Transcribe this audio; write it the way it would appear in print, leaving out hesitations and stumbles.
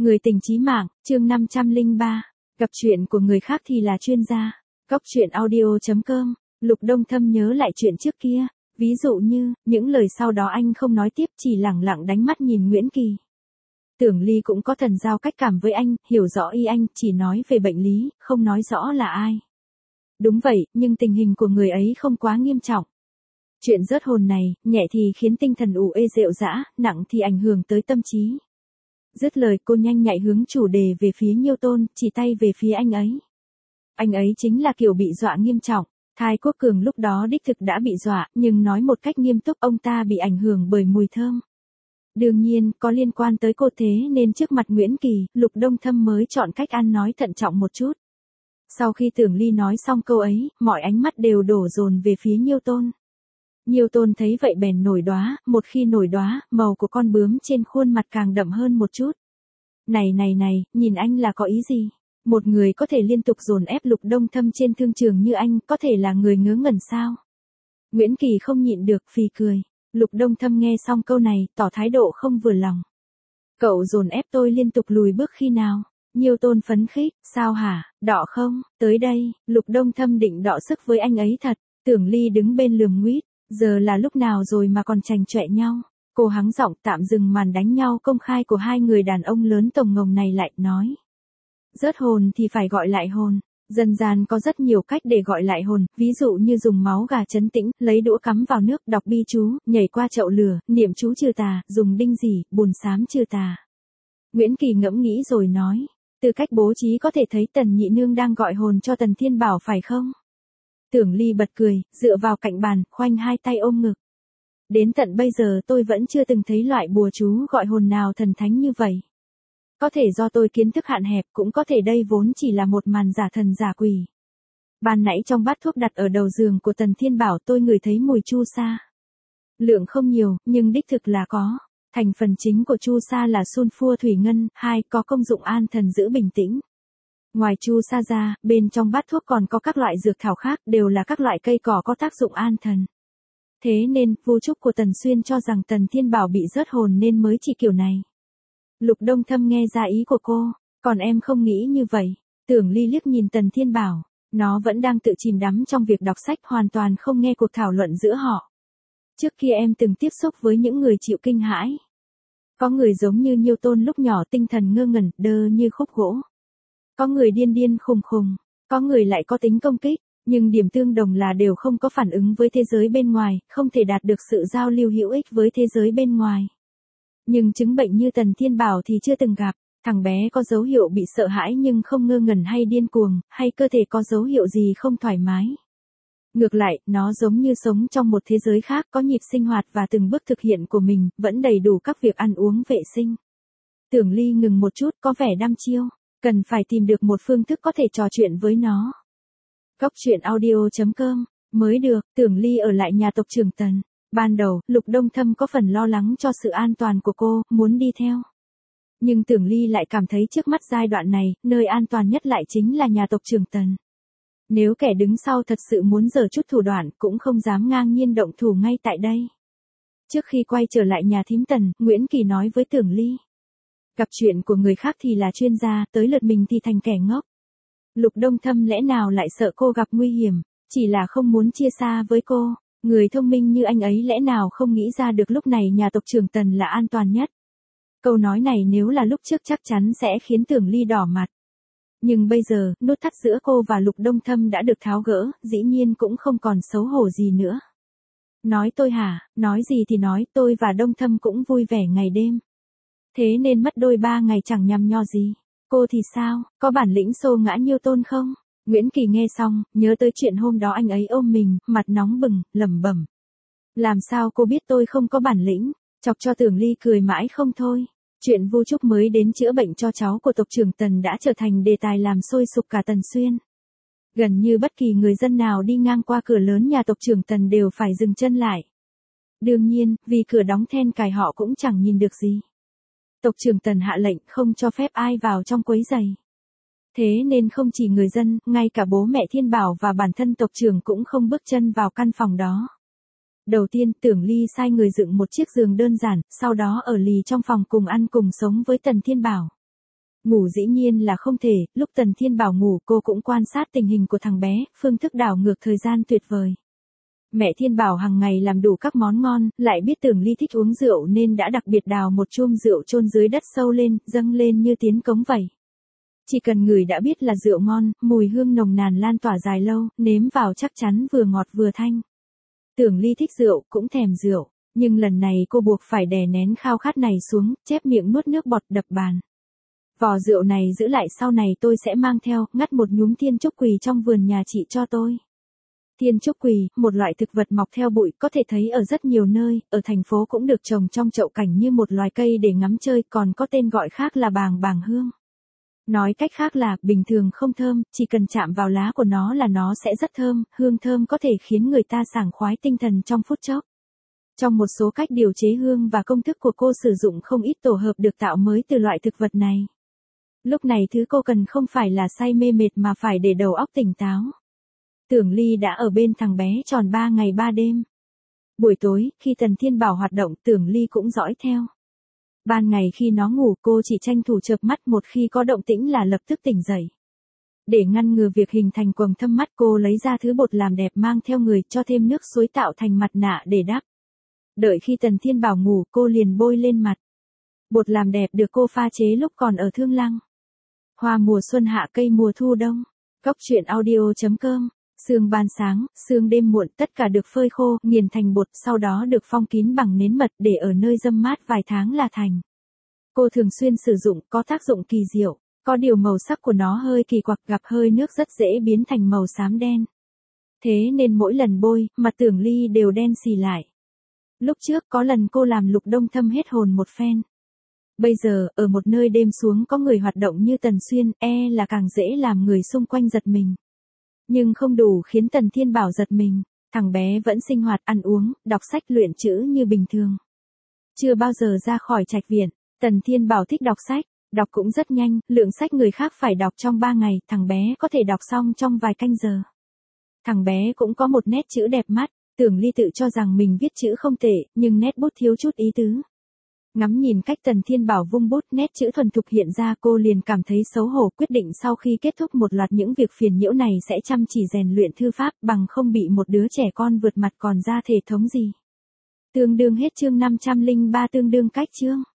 Người tình chí mạng, chương 503. Gặp chuyện của người khác thì là chuyên gia. Góc truyện audio.com. Lục Đông Thâm nhớ lại chuyện trước kia. Ví dụ như, những lời sau đó anh không nói tiếp, chỉ lẳng lặng đánh mắt nhìn Nguyễn Kỳ. Tưởng Ly cũng có thần giao cách cảm với anh, hiểu rõ ý anh, chỉ nói về bệnh lý, không nói rõ là ai. Đúng vậy, nhưng tình hình của người ấy không quá nghiêm trọng. Chuyện rớt hồn này, nhẹ thì khiến tinh thần ù ê rệu rã, nặng thì ảnh hưởng tới tâm trí. Dứt lời cô nhanh nhạy hướng chủ đề về phía Nhiêu Tôn, chỉ tay về phía anh ấy. Anh ấy chính là kiểu bị dọa nghiêm trọng. Thái Quốc Cường lúc đó đích thực đã bị dọa, nhưng nói một cách nghiêm túc, ông ta bị ảnh hưởng bởi mùi thơm. Đương nhiên, có liên quan tới cô, thế nên trước mặt Nguyễn Kỳ, Lục Đông Thâm mới chọn cách ăn nói thận trọng một chút. Sau khi Tưởng Ly nói xong câu ấy, mọi ánh mắt đều đổ dồn về phía Nhiêu Tôn. Nhiêu Tôn thấy vậy bèn nổi đóa, một khi nổi đóa, màu của con bướm trên khuôn mặt càng đậm hơn một chút. Này, nhìn anh là có ý gì? Một người có thể liên tục dồn ép Lục Đông Thâm trên thương trường như anh, có thể là người ngớ ngẩn sao? Nguyễn Kỳ không nhịn được, phì cười. Lục Đông Thâm nghe xong câu này, tỏ thái độ không vừa lòng. Cậu dồn ép tôi liên tục lùi bước khi nào? Nhiêu Tôn phấn khích, sao hả, đọ không? Tới đây, Lục Đông Thâm định đọ sức với anh ấy thật. Tưởng Ly đứng bên lườm nguýt, giờ là lúc nào rồi mà còn chành chọe nhau? Cô hắng giọng tạm dừng màn đánh nhau công khai của hai người đàn ông lớn tổng ngồng này lại, nói. Rớt hồn thì phải gọi lại hồn. Dân gian có rất nhiều cách để gọi lại hồn, ví dụ như dùng máu gà trấn tĩnh, lấy đũa cắm vào nước, đọc bi chú, nhảy qua chậu lửa, niệm chú trừ tà, dùng đinh dỉ, bùn xám trừ tà. Nguyễn Kỳ ngẫm nghĩ rồi nói, từ cách bố trí có thể thấy Tần Nhị Nương đang gọi hồn cho Tần Thiên Bảo phải không? Tưởng Ly bật cười, dựa vào cạnh bàn, khoanh hai tay ôm ngực. Đến tận bây giờ tôi vẫn chưa từng thấy loại bùa chú gọi hồn nào thần thánh như vậy. Có thể do tôi kiến thức hạn hẹp, cũng có thể đây vốn chỉ là một màn giả thần giả quỷ. Ban nãy trong bát thuốc đặt ở đầu giường của Tần Thiên Bảo tôi ngửi thấy mùi chu sa. Lượng không nhiều, nhưng đích thực là có. Thành phần chính của chu sa là sunfua thủy ngân, có công dụng an thần giữ bình tĩnh. Ngoài chu sa ra, bên trong bát thuốc còn có các loại dược thảo khác, đều là các loại cây cỏ có tác dụng an thần. Thế nên, vu trúc của Tần Xuyên cho rằng Tần Thiên Bảo bị rớt hồn nên mới chỉ kiểu này. Lục Đông Thâm nghe ra ý của cô, còn em không nghĩ như vậy. Tưởng Ly liếc nhìn Tần Thiên Bảo, nó vẫn đang tự chìm đắm trong việc đọc sách, hoàn toàn không nghe cuộc thảo luận giữa họ. Trước kia em từng tiếp xúc với những người chịu kinh hãi. Có người giống như Nhiêu Tôn lúc nhỏ tinh thần ngơ ngẩn, đơ như khúc gỗ. Có người điên khùng, có người lại có tính công kích, nhưng điểm tương đồng là đều không có phản ứng với thế giới bên ngoài, không thể đạt được sự giao lưu hữu ích với thế giới bên ngoài. Nhưng chứng bệnh như Tần Thiên Bảo thì chưa từng gặp, thằng bé có dấu hiệu bị sợ hãi nhưng không ngơ ngẩn hay điên cuồng, hay cơ thể có dấu hiệu gì không thoải mái. Ngược lại, nó giống như sống trong một thế giới khác, có nhịp sinh hoạt và từng bước thực hiện của mình, vẫn đầy đủ các việc ăn uống vệ sinh. Tưởng Ly ngừng một chút, có vẻ đăm chiêu, cần phải tìm được một phương thức có thể trò chuyện với nó. Góc truyện audio.com, mới được, Tưởng Ly ở lại nhà tộc trưởng Tần. Ban đầu, Lục Đông Thâm có phần lo lắng cho sự an toàn của cô, muốn đi theo. Nhưng Tưởng Ly lại cảm thấy trước mắt giai đoạn này, nơi an toàn nhất lại chính là nhà tộc trưởng Tần. Nếu kẻ đứng sau thật sự muốn giở chút thủ đoạn, cũng không dám ngang nhiên động thủ ngay tại đây. Trước khi quay trở lại nhà thím Tần, Nguyễn Kỳ nói với Tưởng Ly. Gặp chuyện của người khác thì là chuyên gia, tới lượt mình thì thành kẻ ngốc. Lục Đông Thâm lẽ nào lại sợ cô gặp nguy hiểm, chỉ là không muốn chia xa với cô. Người thông minh như anh ấy lẽ nào không nghĩ ra được lúc này nhà tộc trưởng Tần là an toàn nhất. Câu nói này nếu là lúc trước chắc chắn sẽ khiến Tưởng Ly đỏ mặt. Nhưng bây giờ, nút thắt giữa cô và Lục Đông Thâm đã được tháo gỡ, dĩ nhiên cũng không còn xấu hổ gì nữa. Nói tôi hả, nói gì thì nói, tôi và Đông Thâm cũng vui vẻ ngày đêm. Thế nên mất đôi 3 ngày chẳng nhằm nho gì. Cô thì sao, có bản lĩnh xô ngã Nhiêu Tôn không? Nguyễn Kỳ nghe xong, nhớ tới chuyện hôm đó anh ấy ôm mình, mặt nóng bừng, lẩm bẩm. Làm sao cô biết tôi không có bản lĩnh? Chọc cho Tưởng Ly cười mãi không thôi. Chuyện Vu Trúc mới đến chữa bệnh cho cháu của tộc trưởng Tần đã trở thành đề tài làm sôi sục cả Tần Xuyên. Gần như bất kỳ người dân nào đi ngang qua cửa lớn nhà tộc trưởng Tần đều phải dừng chân lại. Đương nhiên, vì cửa đóng then cài họ cũng chẳng nhìn được gì. Tộc trưởng Tần hạ lệnh không cho phép ai vào trong quấy rầy. Thế nên không chỉ người dân, ngay cả bố mẹ Thiên Bảo và bản thân tộc trưởng cũng không bước chân vào căn phòng đó. Đầu tiên, Tưởng Ly sai người dựng một chiếc giường đơn giản, sau đó ở lì trong phòng cùng ăn cùng sống với Tần Thiên Bảo. Ngủ dĩ nhiên là không thể, lúc Tần Thiên Bảo ngủ cô cũng quan sát tình hình của thằng bé, phương thức đảo ngược thời gian tuyệt vời. Mẹ Thiên Bảo hàng ngày làm đủ các món ngon, lại biết Tưởng Ly thích uống rượu nên đã đặc biệt đào một chum rượu chôn dưới đất sâu lên, dâng lên như tiến cống vậy. Chỉ cần ngửi đã biết là rượu ngon, mùi hương nồng nàn lan tỏa dài lâu, nếm vào chắc chắn vừa ngọt vừa thanh. Tưởng Ly thích rượu, cũng thèm rượu, nhưng lần này cô buộc phải đè nén khao khát này xuống, chép miệng nuốt nước bọt đập bàn. Vò rượu này giữ lại sau này tôi sẽ mang theo, ngắt một nhúm thiên trúc quỳ trong vườn nhà chị cho tôi. Thiên trúc quỳ, một loại thực vật mọc theo bụi, có thể thấy ở rất nhiều nơi, ở thành phố cũng được trồng trong chậu cảnh như một loài cây để ngắm chơi, còn có tên gọi khác là bàng bàng hương. Nói cách khác là, bình thường không thơm, chỉ cần chạm vào lá của nó là nó sẽ rất thơm, hương thơm có thể khiến người ta sảng khoái tinh thần trong phút chốc. Trong một số cách điều chế hương và công thức của cô sử dụng không ít tổ hợp được tạo mới từ loại thực vật này. Lúc này thứ cô cần không phải là say mê mệt mà phải để đầu óc tỉnh táo. Tưởng Ly đã ở bên thằng bé tròn 3 ngày 3 đêm. Buổi tối, khi Tần Thiên Bảo hoạt động, Tưởng Ly cũng dõi theo. Ban ngày khi nó ngủ cô chỉ tranh thủ chợp mắt, một khi có động tĩnh là lập tức tỉnh dậy. Để ngăn ngừa việc hình thành quầng thâm mắt, cô lấy ra thứ bột làm đẹp mang theo người, cho thêm nước suối tạo thành mặt nạ để đắp. Đợi khi Tần Thiên Bảo ngủ cô liền bôi lên mặt. Bột làm đẹp được cô pha chế lúc còn ở Thương Lăng. Hoa mùa xuân hạ cây mùa thu đông. Cóc truyện audio.com. Sương ban sáng, sương đêm muộn, tất cả được phơi khô, nghiền thành bột, sau đó được phong kín bằng nến mật để ở nơi râm mát vài tháng là thành. Cô thường xuyên sử dụng, có tác dụng kỳ diệu, có điều màu sắc của nó hơi kỳ quặc, gặp hơi nước rất dễ biến thành màu xám đen. Thế nên mỗi lần bôi, mặt Tưởng Ly đều đen xì lại. Lúc trước có lần cô làm Lục Đông Thâm hết hồn một phen. Bây giờ, ở một nơi đêm xuống có người hoạt động như Tần Xuyên, là càng dễ làm người xung quanh giật mình. Nhưng không đủ khiến Tần Thiên Bảo giật mình, thằng bé vẫn sinh hoạt, ăn uống, đọc sách, luyện chữ như bình thường. Chưa bao giờ ra khỏi trạch viện, Tần Thiên Bảo thích đọc sách, đọc cũng rất nhanh, lượng sách người khác phải đọc trong 3 ngày, thằng bé có thể đọc xong trong vài canh giờ. Thằng bé cũng có một nét chữ đẹp mắt, Tưởng Ly tự cho rằng mình viết chữ không tệ, nhưng nét bút thiếu chút ý tứ. Ngắm nhìn cách Tần Thiên Bảo vung bút, nét chữ thuần thục hiện ra, cô liền cảm thấy xấu hổ, quyết định sau khi kết thúc một loạt những việc phiền nhiễu này sẽ chăm chỉ rèn luyện thư pháp, bằng không bị một đứa trẻ con vượt mặt còn ra thể thống gì. Tương đương hết chương 503, tương đương cách chương.